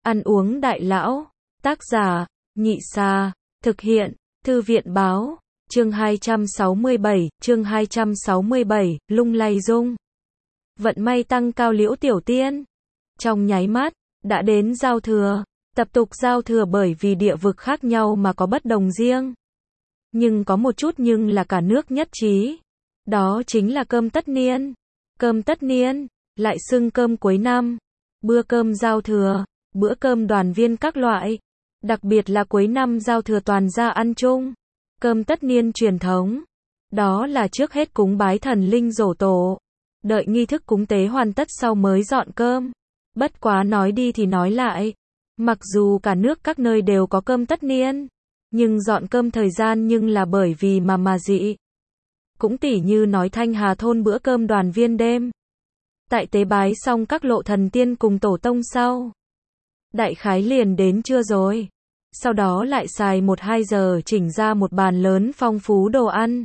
Ăn uống đại lão. Tác giả, Nhị Sa. Thực hiện, Thư viện báo. Chương 267, lung lay rung. Vận may tăng cao Liễu Tiểu Tiên. Trong nháy mắt, đã đến giao thừa. Tập tục giao thừa bởi vì địa vực khác nhau mà có bất đồng riêng. Nhưng có một chút nhưng là cả nước nhất trí. Đó chính là cơm tất niên. Cơm tất niên, lại xưng cơm cuối năm. Bữa cơm giao thừa, bữa cơm đoàn viên các loại. Đặc biệt là cuối năm giao thừa toàn gia ăn chung. Cơm tất niên truyền thống. Đó là trước hết cúng bái thần linh giỗ tổ. Đợi nghi thức cúng tế hoàn tất sau mới dọn cơm. Bất quá nói đi thì nói lại. Mặc dù cả nước các nơi đều có cơm tất niên. Nhưng dọn cơm thời gian nhưng là bởi vì mà dị. Cũng tỉ như nói Thanh Hà thôn bữa cơm đoàn viên đêm. Tại tế bái xong các lộ thần tiên cùng tổ tông sau. Đại khái liền đến trưa rồi. Sau đó lại xài 1-2 giờ chỉnh ra một bàn lớn phong phú đồ ăn.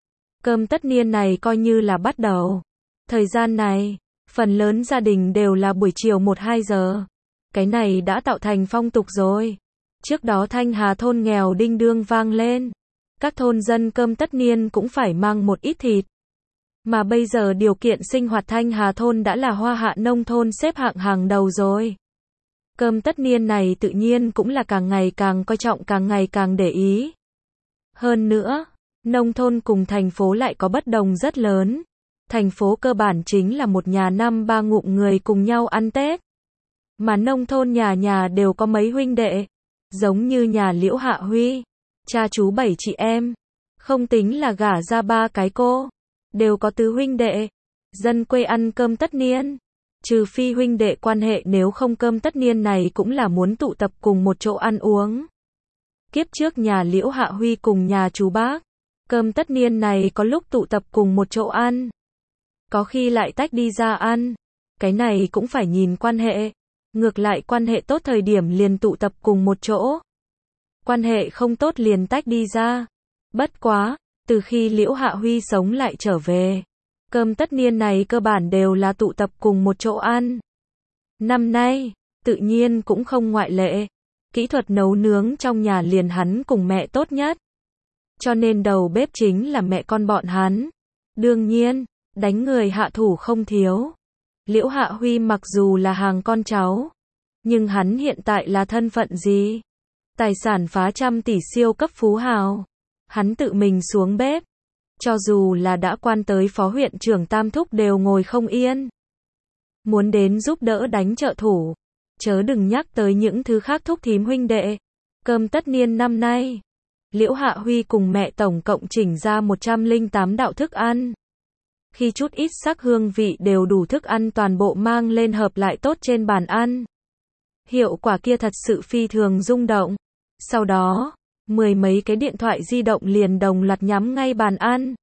Cơm tất niên này coi như là bắt đầu. Thời gian này, phần lớn gia đình đều là buổi chiều 1-2 giờ. Cái này đã tạo thành phong tục rồi. Trước đó Thanh Hà thôn nghèo đinh đương vang lên. Các thôn dân cơm tất niên cũng phải mang một ít thịt. Mà bây giờ điều kiện sinh hoạt Thanh Hà thôn đã là hoa hạ nông thôn xếp hạng hàng đầu rồi. Cơm tất niên này tự nhiên cũng là càng ngày càng coi trọng, càng ngày càng để ý. Hơn nữa, nông thôn cùng thành phố lại có bất đồng rất lớn. Thành phố cơ bản chính là một nhà 5-3 ngụm người cùng nhau ăn Tết. Mà nông thôn nhà nhà đều có mấy huynh đệ. Giống như nhà Liễu Hạ Huy, cha chú 7 chị em. Không tính là gả ra 3 cái cô. Đều có tứ huynh đệ. Dân quê ăn cơm tất niên. Trừ phi huynh đệ quan hệ, nếu không cơm tất niên này cũng là muốn tụ tập cùng một chỗ ăn uống. Kiếp trước nhà Liễu Hạ Huy cùng nhà chú Bác. Cơm tất niên này có lúc tụ tập cùng một chỗ ăn. Có khi lại tách đi ra ăn. Cái này cũng phải nhìn quan hệ. Ngược lại quan hệ tốt thời điểm liền tụ tập cùng một chỗ. Quan hệ không tốt liền tách đi ra. Bất quá, từ khi Liễu Hạ Huy sống lại trở về. Cơm tất niên này cơ bản đều là tụ tập cùng một chỗ ăn. Năm nay, tự nhiên cũng không ngoại lệ. Kỹ thuật nấu nướng trong nhà liền hắn cùng mẹ tốt nhất. Cho nên đầu bếp chính là mẹ con bọn hắn. Đương nhiên, đánh người hạ thủ không thiếu. Liễu Hạ Huy mặc dù là hàng con cháu, nhưng hắn hiện tại là thân phận gì? Tài sản phá trăm tỷ siêu cấp phú hào. Hắn tự mình xuống bếp. Cho dù là đã quan tới phó huyện trưởng tam thúc đều ngồi không yên. Muốn đến giúp đỡ đánh trợ thủ. Chớ đừng nhắc tới những thứ khác thúc thím huynh đệ. Cơm tất niên năm nay, Liễu Hạ Huy cùng mẹ tổng cộng chỉnh ra 108 đạo thức ăn. Khi chút ít sắc hương vị đều đủ thức ăn toàn bộ mang lên hợp lại tốt trên bàn ăn. Hiệu quả kia thật sự phi thường rung động. Sau đó, 10 mấy cái điện thoại di động liền đồng loạt nhắm ngay bàn ăn.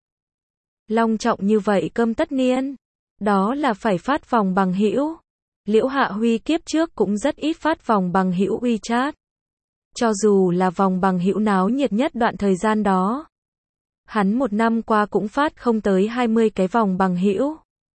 Long trọng như vậy cơm tất niên, đó là phải phát vòng bằng hữu. Liễu Hạ Huy kiếp trước cũng rất ít phát vòng bằng hữu WeChat. Cho dù là vòng bằng hữu náo nhiệt nhất đoạn thời gian đó, hắn một năm qua cũng phát không tới 20 cái vòng bằng hữu.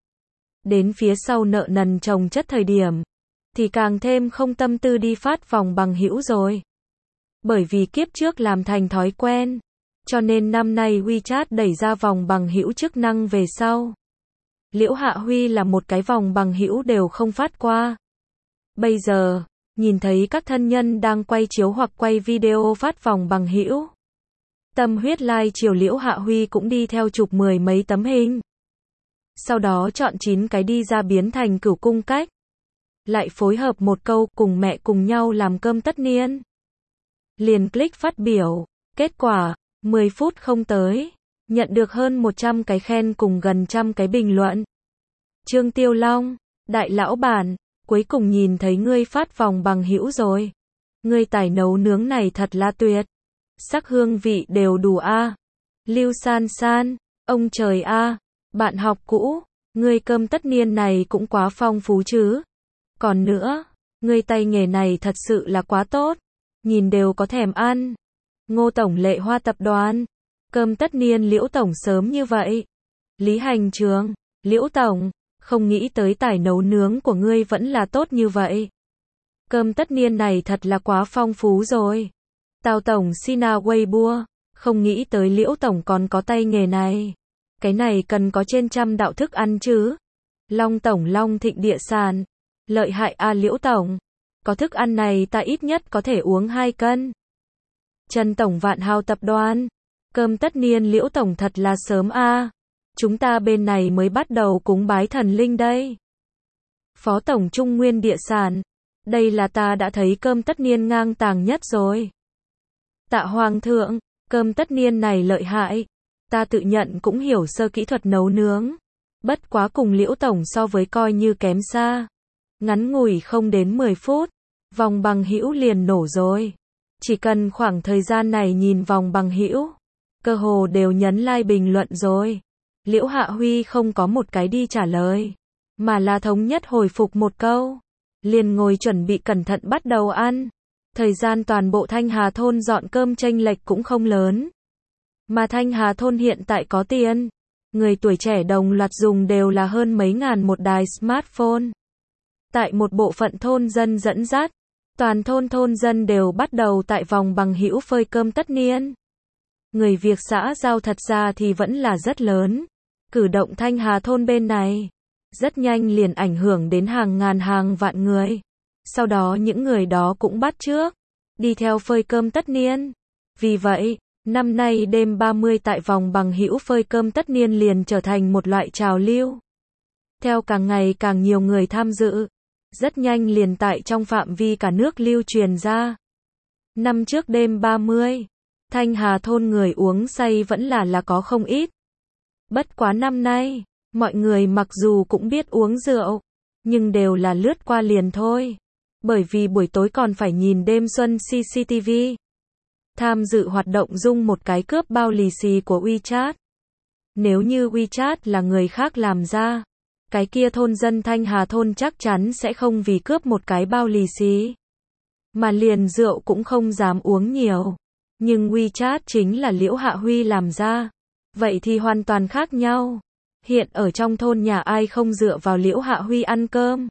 Đến phía sau nợ nần chồng chất thời điểm, thì càng thêm không tâm tư đi phát vòng bằng hữu rồi. Bởi vì kiếp trước làm thành thói quen, cho nên năm nay WeChat đẩy ra vòng bằng hữu chức năng về sau. Liễu Hạ Huy là một cái vòng bằng hữu đều không phát qua. Bây giờ, nhìn thấy các thân nhân đang quay chiếu hoặc quay video phát vòng bằng hữu. Tâm huyết like chiều Liễu Hạ Huy cũng đi theo chụp 10 mấy tấm hình. Sau đó chọn 9 cái đi ra biến thành cửu cung cách. Lại phối hợp một câu cùng mẹ cùng nhau làm cơm tất niên. Liền click phát biểu. Kết quả, 10 phút không tới. Nhận được hơn 100 cái khen cùng gần 100 cái bình luận. Trương Tiêu Long, đại lão bản, cuối cùng nhìn thấy ngươi phát vòng bằng hữu rồi. Ngươi tài nấu nướng này thật là tuyệt. Sắc hương vị đều đủ a. Lưu San San, ông trời a, bạn học cũ, ngươi cơm tất niên này cũng quá phong phú chứ. Còn nữa, ngươi tay nghề này thật sự là quá tốt, nhìn đều có thèm ăn. Ngô Tổng Lệ Hoa Tập đoàn, cơm tất niên Liễu Tổng sớm như vậy. Lý Hành Trường, Liễu Tổng, không nghĩ tới tài nấu nướng của ngươi vẫn là tốt như vậy. Cơm tất niên này thật là quá phong phú rồi. Tào tổng xin Weibo, không nghĩ tới Liễu tổng còn có tay nghề này. Cái này cần có trên 100 đạo thức ăn chứ. Long tổng Long Thịnh địa sản. Lợi hại Liễu tổng. Có thức ăn này ta ít nhất có thể uống 2 cân. Trần tổng Vạn Hào tập đoàn. Cơm tất niên Liễu tổng thật là sớm chúng ta bên này mới bắt đầu cúng bái thần linh đây. Phó tổng Trung Nguyên địa sản. Đây là ta đã thấy cơm tất niên ngang tàng nhất rồi. Tạ Hoàng thượng, cơm tất niên này lợi hại. Ta tự nhận cũng hiểu sơ kỹ thuật nấu nướng. Bất quá cùng Liễu tổng so với coi như kém xa. Ngắn ngủi không đến 10 phút, vòng bằng hữu liền nổ rồi. Chỉ cần khoảng thời gian này nhìn vòng bằng hữu, cơ hồ đều nhấn like bình luận rồi. Liễu Hạ Huy không có một cái đi trả lời, mà là thống nhất hồi phục một câu. Liền ngồi chuẩn bị cẩn thận bắt đầu ăn. Thời gian toàn bộ Thanh Hà thôn dọn cơm chênh lệch cũng không lớn. Mà Thanh Hà thôn hiện tại có tiền. Người tuổi trẻ đồng loạt dùng đều là hơn mấy ngàn một đài smartphone. Tại một bộ phận thôn dân dẫn dắt, toàn thôn dân đều bắt đầu tại vòng bằng hữu phơi cơm tất niên. Người việc xã giao thật ra thì vẫn là rất lớn. Cử động Thanh Hà thôn bên này rất nhanh liền ảnh hưởng đến hàng ngàn hàng vạn người. Sau đó những người đó cũng bắt chước đi theo phơi cơm tất niên. Vì vậy, năm nay đêm 30 tại vòng bằng hữu phơi cơm tất niên liền trở thành một loại trào lưu. Theo càng ngày càng nhiều người tham dự, rất nhanh liền tại trong phạm vi cả nước lưu truyền ra. Năm trước đêm 30, Thanh Hà thôn người uống say vẫn là có không ít. Bất quá năm nay, mọi người mặc dù cũng biết uống rượu, nhưng đều là lướt qua liền thôi. Bởi vì buổi tối còn phải nhìn đêm xuân CCTV. Tham dự hoạt động dung một cái cướp bao lì xì của WeChat. Nếu như WeChat là người khác làm ra, cái kia thôn dân Thanh Hà thôn chắc chắn sẽ không vì cướp một cái bao lì xì, mà liền rượu cũng không dám uống nhiều. Nhưng WeChat chính là Liễu Hạ Huy làm ra. Vậy thì hoàn toàn khác nhau. Hiện ở trong thôn nhà ai không dựa vào Liễu Hạ Huy ăn cơm.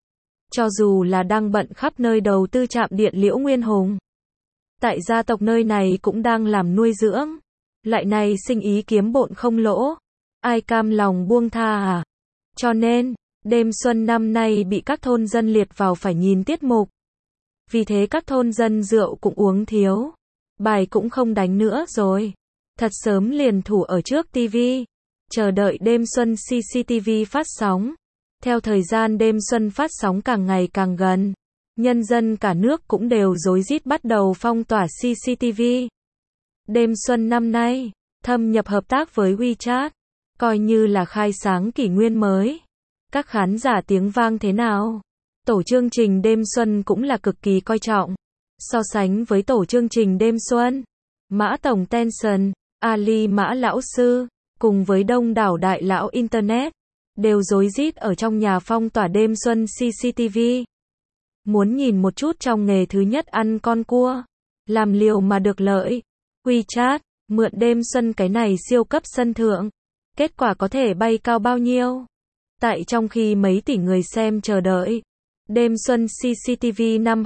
Cho dù là đang bận khắp nơi đầu tư trạm điện Liễu Nguyên Hùng. Tại gia tộc nơi này cũng đang làm nuôi dưỡng. Lại này sinh ý kiếm bộn không lỗ. Ai cam lòng buông tha Cho nên, đêm xuân năm nay bị các thôn dân liệt vào phải nhìn tiết mục. Vì thế các thôn dân rượu cũng uống thiếu. Bài cũng không đánh nữa rồi. Thật sớm liền thủ ở trước TV. Chờ đợi đêm xuân CCTV phát sóng. Theo thời gian đêm xuân phát sóng càng ngày càng gần, nhân dân cả nước cũng đều rối rít bắt đầu phong tỏa CCTV. Đêm xuân năm nay, thâm nhập hợp tác với WeChat, coi như là khai sáng kỷ nguyên mới. Các khán giả tiếng vang thế nào? Tổ chương trình đêm xuân cũng là cực kỳ coi trọng. So sánh với tổ chương trình đêm xuân, Mã Tổng Tencent, Ali Mã Lão Sư, cùng với đông đảo đại lão Internet, đều rối rít ở trong nhà phong tỏa đêm xuân CCTV. Muốn nhìn một chút trong nghề thứ nhất ăn con cua, làm liều mà được lợi. WeChat, mượn đêm xuân cái này siêu cấp sân thượng. Kết quả có thể bay cao bao nhiêu? Tại trong khi mấy tỷ người xem chờ đợi, đêm xuân CCTV năm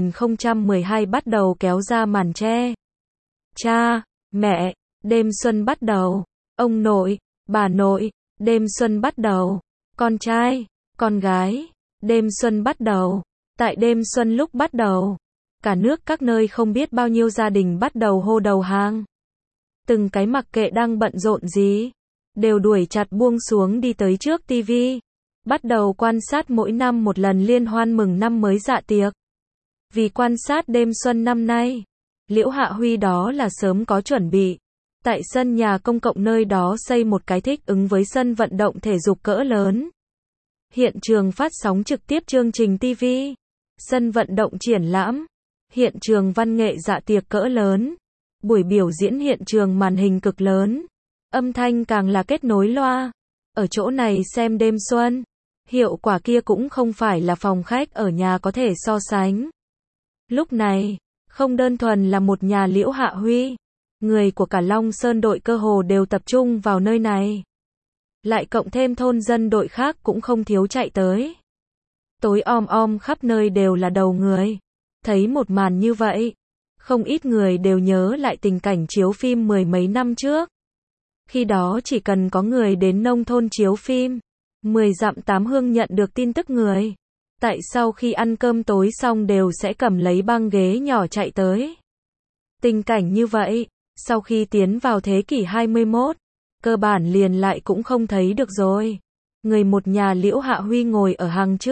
2012 bắt đầu kéo ra màn che. Cha, mẹ, đêm xuân bắt đầu. Ông nội, bà nội, đêm xuân bắt đầu. Con trai, con gái, đêm xuân bắt đầu. Tại đêm xuân lúc bắt đầu, cả nước các nơi không biết bao nhiêu gia đình bắt đầu hô đầu hàng. Từng cái mặc kệ đang bận rộn gì, đều đuổi chặt buông xuống đi tới trước TV. Bắt đầu quan sát mỗi năm một lần liên hoan mừng năm mới dạ tiệc. Vì quan sát đêm xuân năm nay, Liễu Hạ Huy đó là sớm có chuẩn bị. Tại sân nhà công cộng nơi đó xây một cái thích ứng với sân vận động thể dục cỡ lớn. Hiện trường phát sóng trực tiếp chương trình TV. Sân vận động triển lãm. Hiện trường văn nghệ dạ tiệc cỡ lớn. Buổi biểu diễn hiện trường màn hình cực lớn. Âm thanh càng là kết nối loa. Ở chỗ này xem đêm xuân. Hiệu quả kia cũng không phải là phòng khách ở nhà có thể so sánh. Lúc này, không đơn thuần là một nhà Liễu Hạ Huy. Người của cả Long Sơn đội cơ hồ đều tập trung vào nơi này. Lại cộng thêm thôn dân đội khác cũng không thiếu chạy tới. Tối om om khắp nơi đều là đầu người. Thấy một màn như vậy, không ít người đều nhớ lại tình cảnh chiếu phim mười mấy năm trước. Khi đó chỉ cần có người đến nông thôn chiếu phim, 10 dặm 8 hương nhận được tin tức người. Tại sau khi ăn cơm tối xong đều sẽ cầm lấy băng ghế nhỏ chạy tới. Tình cảnh như vậy, sau khi tiến vào thế kỷ 21, cơ bản liền lại cũng không thấy được rồi. Người một nhà Liễu Hạ Huy ngồi ở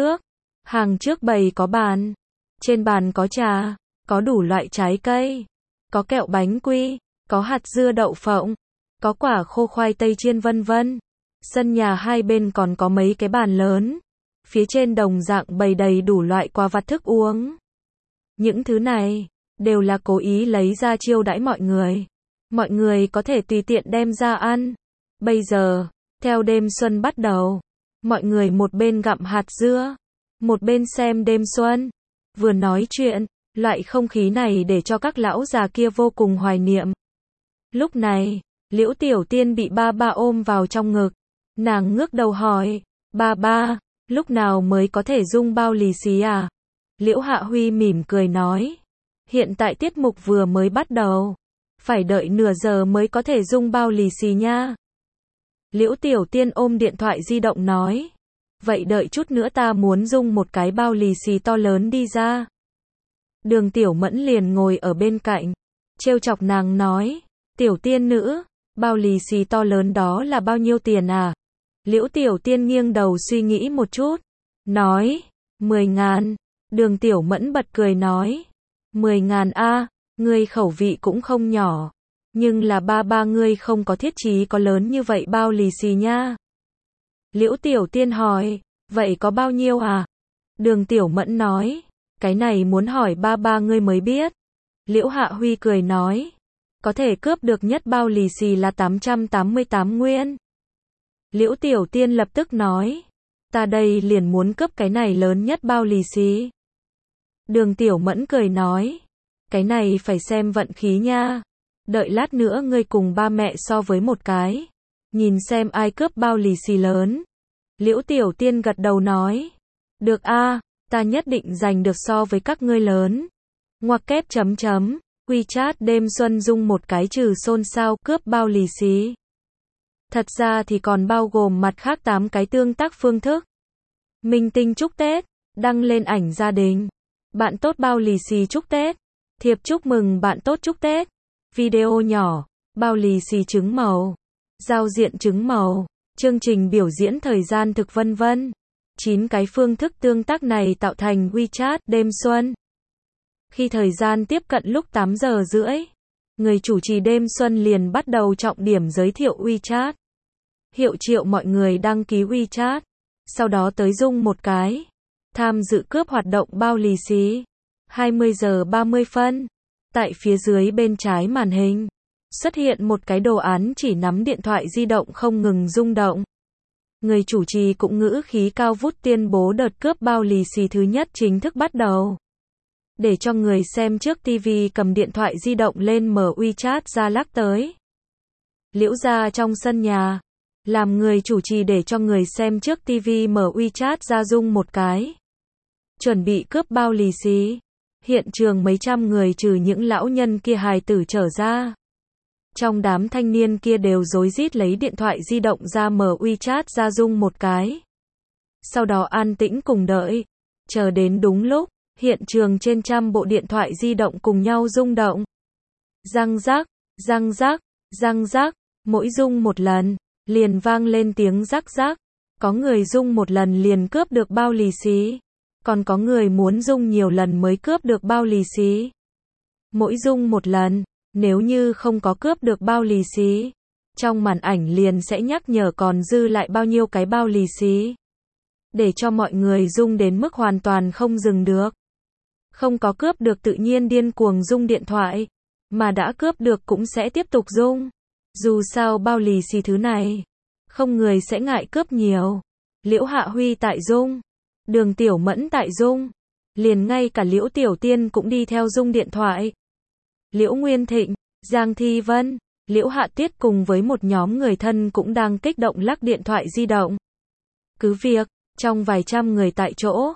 hàng trước bày có bàn. Trên bàn có trà, có đủ loại trái cây, có kẹo bánh quy, có hạt dưa đậu phộng, có quả khô khoai tây chiên vân vân. Sân nhà hai bên còn có mấy cái bàn lớn. Phía trên đồng dạng bày đầy đủ loại quà vặt thức uống. Những thứ này, đều là cố ý lấy ra chiêu đãi mọi người. Mọi người có thể tùy tiện đem ra ăn. Bây giờ, theo đêm xuân bắt đầu, mọi người một bên gặm hạt dưa, một bên xem đêm xuân, vừa nói chuyện, loại không khí này để cho các lão già kia vô cùng hoài niệm. Lúc này, Liễu Tiểu Tiên bị ba ba ôm vào trong ngực. Nàng ngước đầu hỏi, ba ba, lúc nào mới có thể rung bao lì xì à? Liễu Hạ Huy mỉm cười nói, hiện tại tiết mục vừa mới bắt đầu, phải đợi nửa giờ mới có thể rung bao lì xì nha. Liễu Tiểu Tiên ôm điện thoại di động nói, vậy đợi chút nữa ta muốn rung một cái bao lì xì to lớn đi ra. Đường Tiểu Mẫn liền ngồi ở bên cạnh, trêu chọc nàng nói, Tiểu Tiên nữ, bao lì xì to lớn đó là bao nhiêu tiền à? Liễu Tiểu Tiên nghiêng đầu suy nghĩ một chút, nói, 10.000. Đường Tiểu Mẫn bật cười nói, 10.000 a, ngươi khẩu vị cũng không nhỏ, nhưng là ba ngươi không có thiết chí có lớn như vậy bao lì xì nha. Liễu Tiểu Tiên hỏi, vậy có bao nhiêu à? Đường Tiểu Mẫn nói, cái này muốn hỏi ba ngươi mới biết. Liễu Hạ Huy cười nói, có thể cướp được nhất bao lì xì là 888 nguyên. Liễu Tiểu Tiên lập tức nói, ta đây liền muốn cướp cái này lớn nhất bao lì xì. Đường Tiểu Mẫn cười nói, cái này phải xem vận khí nha. Đợi lát nữa ngươi cùng ba mẹ so với một cái, nhìn xem ai cướp bao lì xì lớn. Liễu Tiểu Tiên gật đầu nói, được a, ta nhất định giành được so với các ngươi lớn. Ngoặc kép chấm chấm, WeChat đêm xuân rung một cái trừ xôn xao cướp bao lì xì. Thật ra thì còn bao gồm mặt khác 8 cái tương tác phương thức. Minh tinh chúc Tết, đăng lên ảnh gia đình. Bạn tốt bao lì xì chúc Tết. Thiệp chúc mừng bạn tốt chúc Tết. Video nhỏ, bao lì xì trứng màu. Giao diện trứng màu. Chương trình biểu diễn thời gian thực vân vân. 9 cái phương thức tương tác này tạo thành WeChat đêm xuân. Khi thời gian tiếp cận lúc 8 giờ rưỡi, người chủ trì đêm xuân liền bắt đầu trọng điểm giới thiệu WeChat. Hiệu triệu mọi người đăng ký WeChat, sau đó tới rung một cái, tham dự cướp hoạt động bao lì xì. 20 giờ 30 phân, tại phía dưới bên trái màn hình, xuất hiện một cái đồ án chỉ nắm điện thoại di động không ngừng rung động. Người chủ trì cũng ngữ khí cao vút tuyên bố đợt cướp bao lì xì thứ nhất chính thức bắt đầu. Để cho người xem trước TV cầm điện thoại di động lên mở WeChat ra lắc tới. Liễu gia trong sân nhà, làm người chủ trì để cho người xem trước TV mở WeChat ra rung một cái. Chuẩn bị cướp bao lì xì. Hiện trường mấy trăm người trừ những lão nhân kia hài tử trở ra. Trong đám thanh niên kia đều rối rít lấy điện thoại di động ra mở WeChat ra rung một cái. Sau đó an tĩnh cùng đợi. Chờ đến đúng lúc, hiện trường trên trăm bộ điện thoại di động cùng nhau rung động. Răng rắc, răng rắc, răng rắc, mỗi rung một lần, liền vang lên tiếng rắc rắc. Có người rung một lần liền cướp được bao lì xì. Còn có người muốn rung nhiều lần mới cướp được bao lì xì. Mỗi rung một lần, nếu như không có cướp được bao lì xì, trong màn ảnh liền sẽ nhắc nhở còn dư lại bao nhiêu cái bao lì xì. Để cho mọi người rung đến mức hoàn toàn không dừng được. Không có cướp được tự nhiên điên cuồng rung điện thoại, mà đã cướp được cũng sẽ tiếp tục rung. Dù sao bao lì xì thứ này, không người sẽ ngại cướp nhiều. Liễu Hạ Huy tại rung, Đường Tiểu Mẫn tại rung, liền ngay cả Liễu Tiểu Tiên cũng đi theo rung điện thoại. Liễu Nguyên Thịnh, Giang Thi Vân, Liễu Hạ Tiết cùng với một nhóm người thân cũng đang kích động lắc điện thoại di động. Cứ việc, trong vài trăm người tại chỗ,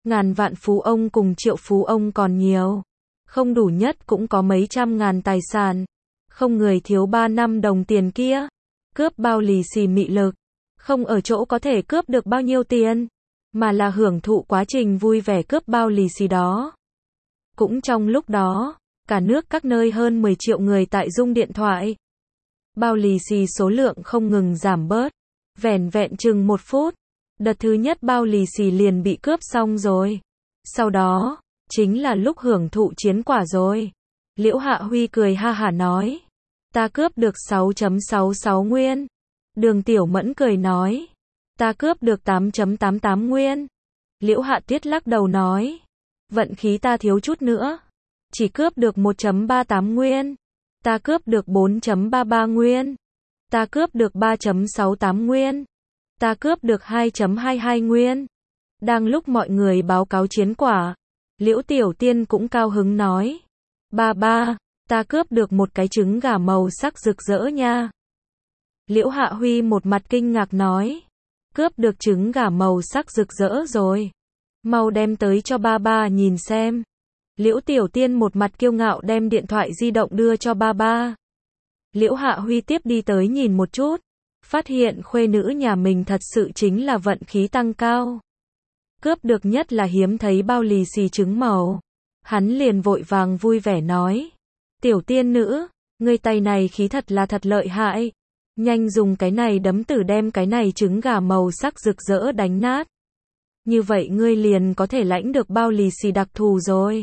ngàn vạn phú ông cùng triệu phú ông còn nhiều. Không đủ nhất cũng có mấy trăm ngàn tài sản. Không người thiếu 3 năm đồng tiền kia. Cướp bao lì xì mị lực. Không ở chỗ có thể cướp được bao nhiêu tiền, mà là hưởng thụ quá trình vui vẻ cướp bao lì xì đó. Cũng trong lúc đó, cả nước các nơi hơn 10 triệu người tại rung điện thoại. Bao lì xì số lượng không ngừng giảm bớt. Vẻn vẹn chừng 1 phút, đợt thứ nhất bao lì xì liền bị cướp xong rồi. Sau đó, chính là lúc hưởng thụ chiến quả rồi. Liễu Hạ Huy cười ha hả nói. Ta cướp được 6.66 nguyên. Đường Tiểu Mẫn cười nói. Ta cướp được 8.88 nguyên. Liễu Hạ Tuyết lắc đầu nói. Vận khí ta thiếu chút nữa. Chỉ cướp được 1.38 nguyên. Ta cướp được 4.33 nguyên. Ta cướp được 3.68 nguyên. Ta cướp được 2.22 nguyên. Đang lúc mọi người báo cáo chiến quả, Liễu Tiểu Tiên cũng cao hứng nói. Ba, ta cướp được một cái trứng gà màu sắc rực rỡ nha. Liễu Hạ Huy một mặt kinh ngạc nói. Cướp được trứng gà màu sắc rực rỡ rồi. Mau đem tới cho ba nhìn xem. Liễu Tiểu Tiên một mặt kiêu ngạo đem điện thoại di động đưa cho ba. Liễu Hạ Huy tiếp đi tới nhìn một chút. Phát hiện khuê nữ nhà mình thật sự chính là vận khí tăng cao. Cướp được nhất là hiếm thấy bao lì xì trứng màu. Hắn liền vội vàng vui vẻ nói. Tiểu tiên nữ, ngươi tay này khí thật là thật lợi hại. Nhanh dùng cái này đấm tử đem cái này trứng gà màu sắc rực rỡ đánh nát. Như vậy ngươi liền có thể lãnh được bao lì xì đặc thù rồi.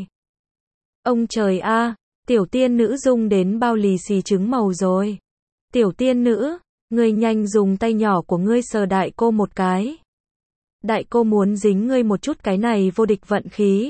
Ông trời a, tiểu tiên nữ dùng đến bao lì xì trứng màu rồi. Tiểu tiên nữ, ngươi nhanh dùng tay nhỏ của ngươi sờ đại cô một cái. Đại cô muốn dính ngươi một chút cái này vô địch vận khí.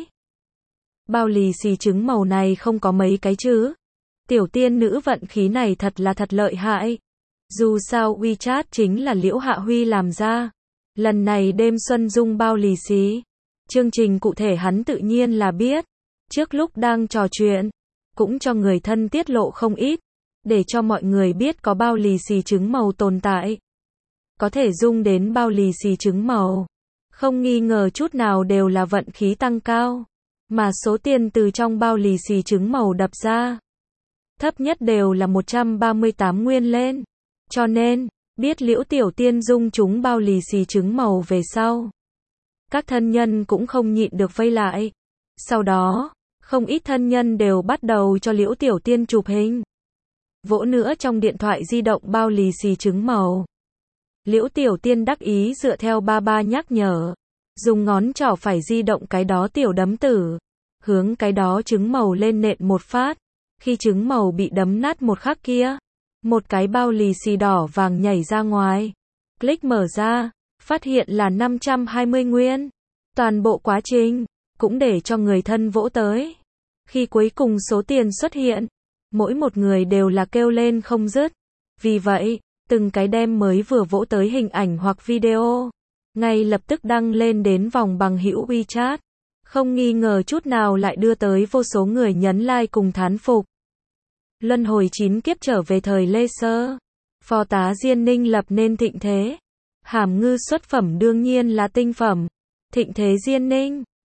Bao lì xì trứng màu này không có mấy cái chứ. Tiểu tiên nữ vận khí này thật là thật lợi hại. Dù sao WeChat chính là Liễu Hạ Huy làm ra. Lần này đêm xuân dung bao lì xì. Chương trình cụ thể hắn tự nhiên là biết. Trước lúc đang trò chuyện, cũng cho người thân tiết lộ không ít. Để cho mọi người biết có bao lì xì trứng màu tồn tại. Có thể dung đến bao lì xì trứng màu. Không nghi ngờ chút nào đều là vận khí tăng cao. Mà số tiền từ trong bao lì xì trứng màu đập ra, thấp nhất đều là 138 nguyên lên. Cho nên, biết Liễu Tiểu Tiên dung chúng bao lì xì trứng màu về sau. Các thân nhân cũng không nhịn được vây lại. Sau đó, không ít thân nhân đều bắt đầu cho Liễu Tiểu Tiên chụp hình. Vỗ nữa trong điện thoại di động bao lì xì trứng màu. Liễu Tiểu Tiên đắc ý dựa theo ba nhắc nhở. Dùng ngón trỏ phải di động cái đó tiểu đấm tử. Hướng cái đó trứng màu lên nện một phát. Khi trứng màu bị đấm nát một khắc kia, một cái bao lì xì đỏ vàng nhảy ra ngoài. Click mở ra, phát hiện là 520 nguyên. Toàn bộ quá trình, cũng để cho người thân vỗ tới. Khi cuối cùng số tiền xuất hiện, mỗi một người đều là kêu lên không dứt. Vì vậy, từng cái đem mới vừa vỗ tới hình ảnh hoặc video, ngay lập tức đăng lên đến vòng bằng hữu WeChat. Không nghi ngờ chút nào lại đưa tới vô số người nhấn like cùng thán phục. Luân hồi 9 kiếp trở về thời Lê Sơ. Phó tá Diên Ninh lập nên thịnh thế. Hàm ngư xuất phẩm đương nhiên là tinh phẩm. Thịnh thế Diên Ninh,